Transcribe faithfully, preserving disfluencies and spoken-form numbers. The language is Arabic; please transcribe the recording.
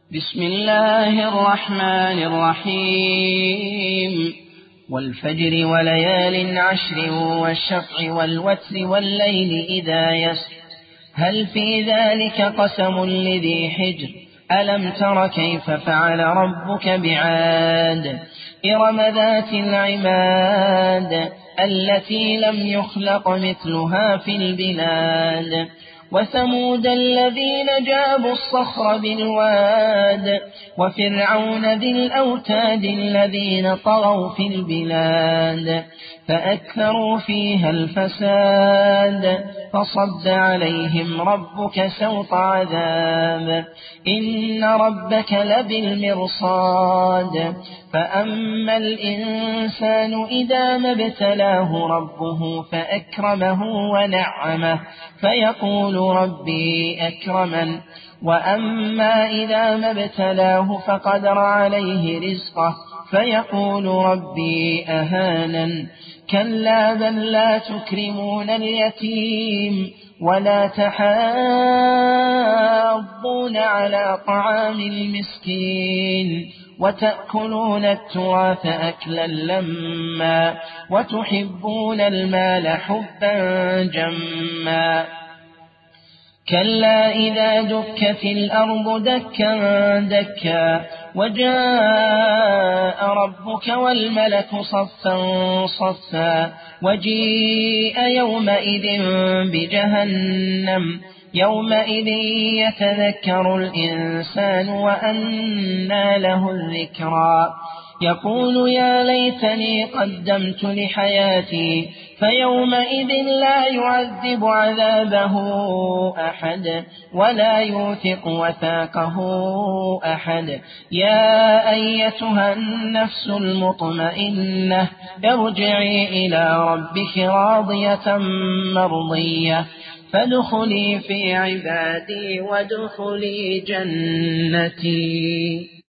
بسم الله الرحمن الرحيم والفجر وليال عشر والشفع والوتر والليل إذا يسر هل في ذلك قسم لذي حجر ألم تر كيف فعل ربك بعاد إرم ذات العماد التي لم يخلق مثلها في البلاد وثمود الذين جابوا الصخر بالواد وفرعون ذي الأوتاد الذين طغوا في البلاد فأكثروا فيها الفساد فصب عليهم ربك سوط عذاب إن ربك لبالمرصاد فأما الإنسان إذا ما ابتلاه ربه فأكرمه ونعمه فيقول ربي أكرمن وأما إذا ما ابتلاه فقدر عليه رزقه فيقول ربي أهانن كلا بل لا تكرمون اليتيم ولا تحاضون على طعام المسكين وتأكلون التراث أكلا لما وتحبون المال حبا جما كلا إذا دكت الأرض دكا دكا وجاء ربك والملك صفا صفا وجيء يومئذ بجهنم يومئذ يتذكر الإنسان وأنى له الذكرى يقول يا ليتني قدمت لحياتي فيومئذ لا يعذب عذابه أحد ولا يوثق وثاقه أحد يا أيتها النفس المطمئنة ارجعي إلى ربك راضية مرضية فادخلي في عبادي وادخلي جنتي.